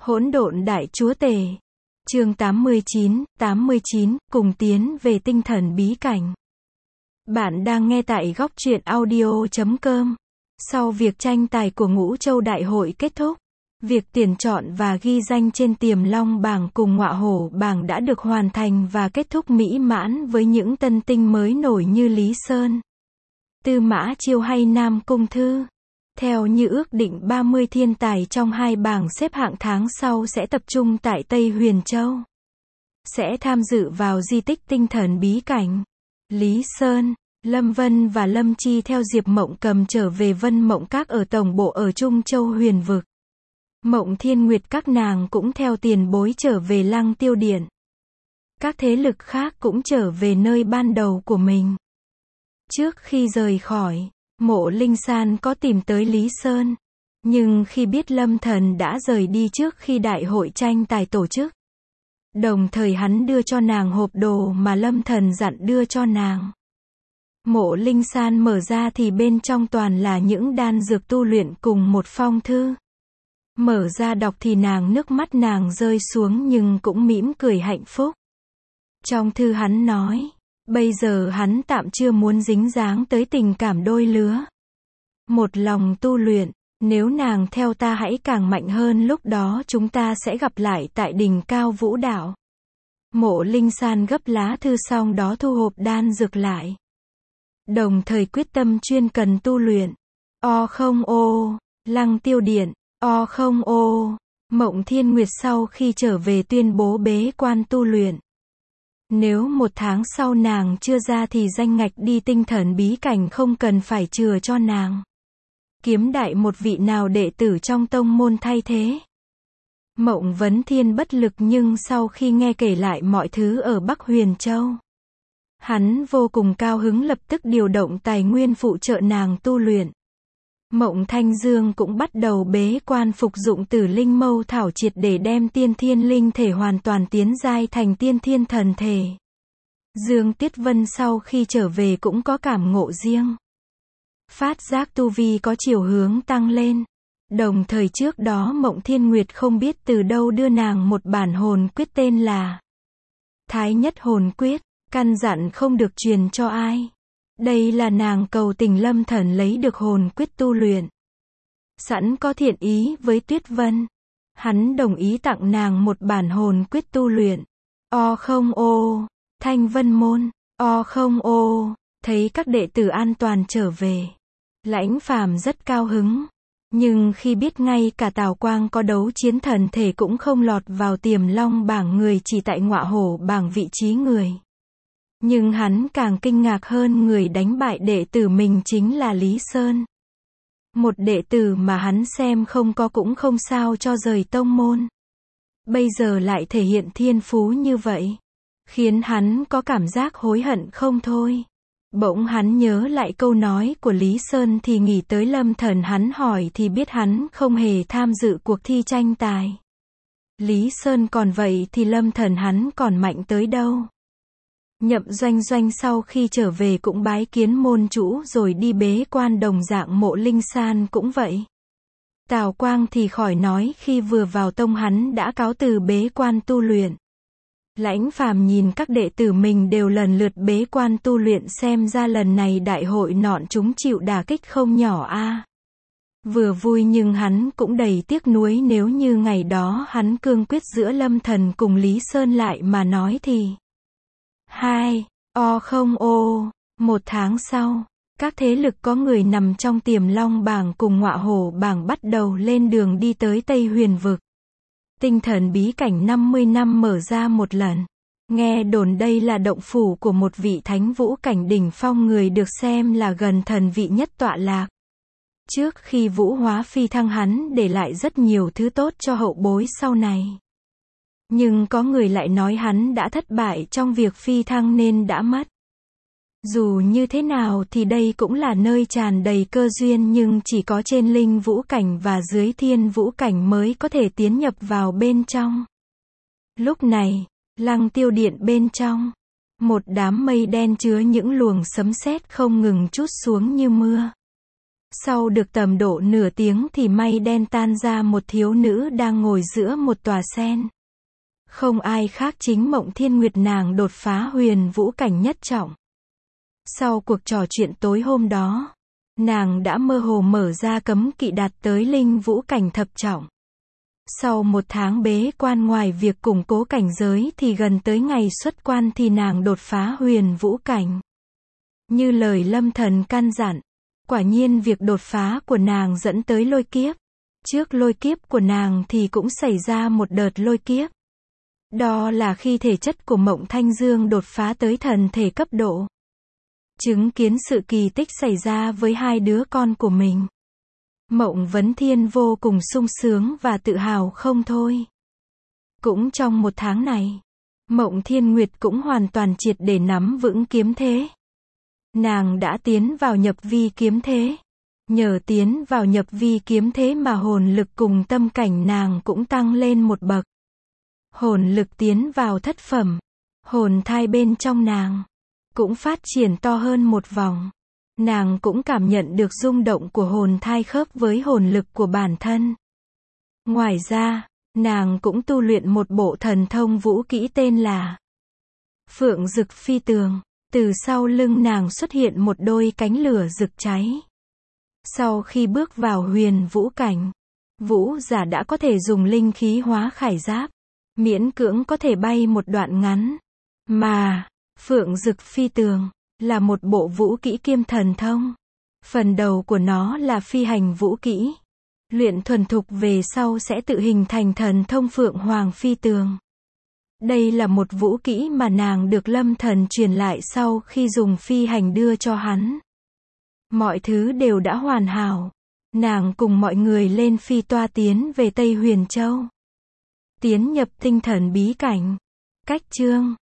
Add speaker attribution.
Speaker 1: Hỗn độn đại chúa tể. Chương 89, cùng tiến về tinh thần bí cảnh. Bạn đang nghe tại góc truyện audio.com. Sau việc tranh tài của Ngũ Châu Đại hội kết thúc, việc tuyển chọn và ghi danh trên Tiềm Long bảng cùng Ngọa Hổ bảng đã được hoàn thành và kết thúc mỹ mãn với những tân tinh mới nổi như Lý Sơn, Tư Mã Chiêu hay Nam Cung Thư. Theo như ước định 30 thiên tài trong hai bảng xếp hạng tháng sau sẽ tập trung tại Tây Huyền Châu, sẽ tham dự vào di tích tinh thần bí cảnh. Lý Sơn, Lâm Vân và Lâm Chi theo Diệp Mộng Cầm trở về Vân Mộng Các ở tổng bộ ở Trung Châu Huyền Vực. Mộng Thiên Nguyệt các nàng cũng theo tiền bối trở về Lăng Tiêu Điện. Các thế lực khác cũng trở về nơi ban đầu của mình. Trước khi rời khỏi, Mộ Linh San có tìm tới Lý Sơn, nhưng khi biết Lâm Thần đã rời đi trước khi đại hội tranh tài tổ chức, đồng thời hắn đưa cho nàng hộp đồ mà Lâm Thần dặn đưa cho nàng. Mộ Linh San mở ra thì bên trong toàn là những đan dược tu luyện cùng một phong thư. Mở ra đọc thì nước mắt nàng rơi xuống nhưng cũng mỉm cười hạnh phúc. Trong thư hắn nói, bây giờ hắn tạm chưa muốn dính dáng tới tình cảm đôi lứa. Một lòng tu luyện, nếu nàng theo ta hãy càng mạnh hơn, lúc đó chúng ta sẽ gặp lại tại đỉnh cao vũ đạo. Mộ Linh San gấp lá thư xong đó thu hộp đan dược lại. Đồng thời quyết tâm chuyên cần tu luyện. Lăng Tiêu Điện. Mộng Thiên Nguyệt sau khi trở về tuyên bố bế quan tu luyện. Nếu 1 tháng sau nàng chưa ra thì danh ngạch đi tinh thần bí cảnh không cần phải chừa cho nàng. Kiếm đại một vị nào đệ tử trong tông môn thay thế. Mộng Vấn Thiên bất lực nhưng sau khi nghe kể lại mọi thứ ở Bắc Huyền Châu, hắn vô cùng cao hứng, lập tức điều động tài nguyên phụ trợ nàng tu luyện. Mộng Thanh Dương cũng bắt đầu bế quan phục dụng Tử Linh Mâu Thảo triệt để đem tiên thiên linh thể hoàn toàn tiến giai thành tiên thiên thần thể. Dương Tiết Vân sau khi trở về cũng có cảm ngộ riêng. Phát giác tu vi có chiều hướng tăng lên. Đồng thời trước đó Mộng Thiên Nguyệt không biết từ đâu đưa nàng một bản hồn quyết tên là Thái Nhất Hồn Quyết, căn dặn không được truyền cho ai. Đây là nàng cầu tình Lâm Thần lấy được hồn quyết tu luyện. Sẵn có thiện ý với Tuyết Vân, hắn đồng ý tặng nàng một bản hồn quyết tu luyện. Thanh Vân Môn. Thấy các đệ tử an toàn trở về, Lãnh Phàm rất cao hứng. Nhưng khi biết ngay cả Tào Quang có đấu chiến thần thể cũng không lọt vào Tiềm Long bảng người, chỉ tại Ngọa Hổ bảng vị trí người. Nhưng hắn càng kinh ngạc hơn, người đánh bại đệ tử mình chính là Lý Sơn. Một đệ tử mà hắn xem không có cũng không sao cho rời tông môn. Bây giờ lại thể hiện thiên phú như vậy, khiến hắn có cảm giác hối hận không thôi. Bỗng hắn nhớ lại câu nói của Lý Sơn thì nghĩ tới Lâm Thần, hắn hỏi thì biết hắn không hề tham dự cuộc thi tranh tài. Lý Sơn còn vậy thì Lâm Thần hắn còn mạnh tới đâu. Nhậm Doanh Doanh sau khi trở về cũng bái kiến môn chủ rồi đi bế quan, đồng dạng Mộ Linh San cũng vậy. Tào Quang thì khỏi nói, khi vừa vào tông hắn đã cáo từ bế quan tu luyện. Lãnh Phàm nhìn các đệ tử mình đều lần lượt bế quan tu luyện, xem ra lần này đại hội nọn chúng chịu đả kích không nhỏ a. Vừa vui nhưng hắn cũng đầy tiếc nuối, nếu như ngày đó hắn cương quyết giữa Lâm Thần cùng Lý Sơn lại mà nói thì. 1 tháng sau, các thế lực có người nằm trong Tiềm Long bảng cùng Ngọa Hổ bảng bắt đầu lên đường đi tới Tây Huyền Vực. Tinh thần bí cảnh 50 năm mở ra một lần. Nghe đồn đây là động phủ của một vị thánh vũ cảnh đỉnh phong, người được xem là gần thần vị nhất tọa lạc. Trước khi vũ hóa phi thăng, hắn để lại rất nhiều thứ tốt cho hậu bối sau này. Nhưng có người lại nói hắn đã thất bại trong việc phi thăng nên đã mất. Dù như thế nào thì đây cũng là nơi tràn đầy cơ duyên, nhưng chỉ có trên linh vũ cảnh và dưới thiên vũ cảnh mới có thể tiến nhập vào bên trong. Lúc này, Lăng Tiêu Điện bên trong, một đám mây đen chứa những luồng sấm sét không ngừng trút xuống như mưa. Sau được tầm độ nửa tiếng thì mây đen tan ra, một thiếu nữ đang ngồi giữa một tòa sen. Không ai khác chính Mộng Thiên Nguyệt, nàng đột phá huyền vũ cảnh nhất trọng. Sau cuộc trò chuyện tối hôm đó, nàng đã mơ hồ mở ra cấm kỵ đạt tới linh vũ cảnh thập trọng. Sau một tháng bế quan, ngoài việc củng cố cảnh giới thì gần tới ngày xuất quan thì nàng đột phá huyền vũ cảnh. Như lời Lâm Thần căn dặn, quả nhiên việc đột phá của nàng dẫn tới lôi kiếp. Trước lôi kiếp của nàng thì cũng xảy ra một đợt lôi kiếp. Đó là khi thể chất của Mộng Thanh Dương đột phá tới thần thể cấp độ. Chứng kiến sự kỳ tích xảy ra với hai đứa con của mình, Mộng Vấn Thiên vô cùng sung sướng và tự hào không thôi. Cũng trong một tháng này, Mộng Thiên Nguyệt cũng hoàn toàn triệt để nắm vững kiếm thế. Nàng đã tiến vào nhập vi kiếm thế. Nhờ tiến vào nhập vi kiếm thế mà hồn lực cùng tâm cảnh nàng cũng tăng lên một bậc. Hồn lực tiến vào thất phẩm. Hồn thai bên trong nàng cũng phát triển to hơn một vòng. Nàng cũng cảm nhận được rung động của hồn thai khớp với hồn lực của bản thân. Ngoài ra, nàng cũng tu luyện một bộ thần thông vũ kỹ tên là Phượng Dực Phi Tường. Từ sau lưng nàng xuất hiện một đôi cánh lửa rực cháy. Sau khi bước vào huyền vũ cảnh, vũ giả đã có thể dùng linh khí hóa khải giáp, miễn cưỡng có thể bay một đoạn ngắn. Mà Phượng Dực Phi Tường là một bộ vũ kỹ kiêm thần thông. Phần đầu của nó là phi hành vũ kỹ. Luyện thuần thục về sau sẽ tự hình thành thần thông Phượng Hoàng Phi Tường. Đây là một vũ kỹ mà nàng được Lâm Thần truyền lại sau khi dùng phi hành đưa cho hắn. Mọi thứ đều đã hoàn hảo. Nàng cùng mọi người lên phi toa tiến về Tây Huyền Châu. Tiến nhập tinh thần bí cảnh. Cách chương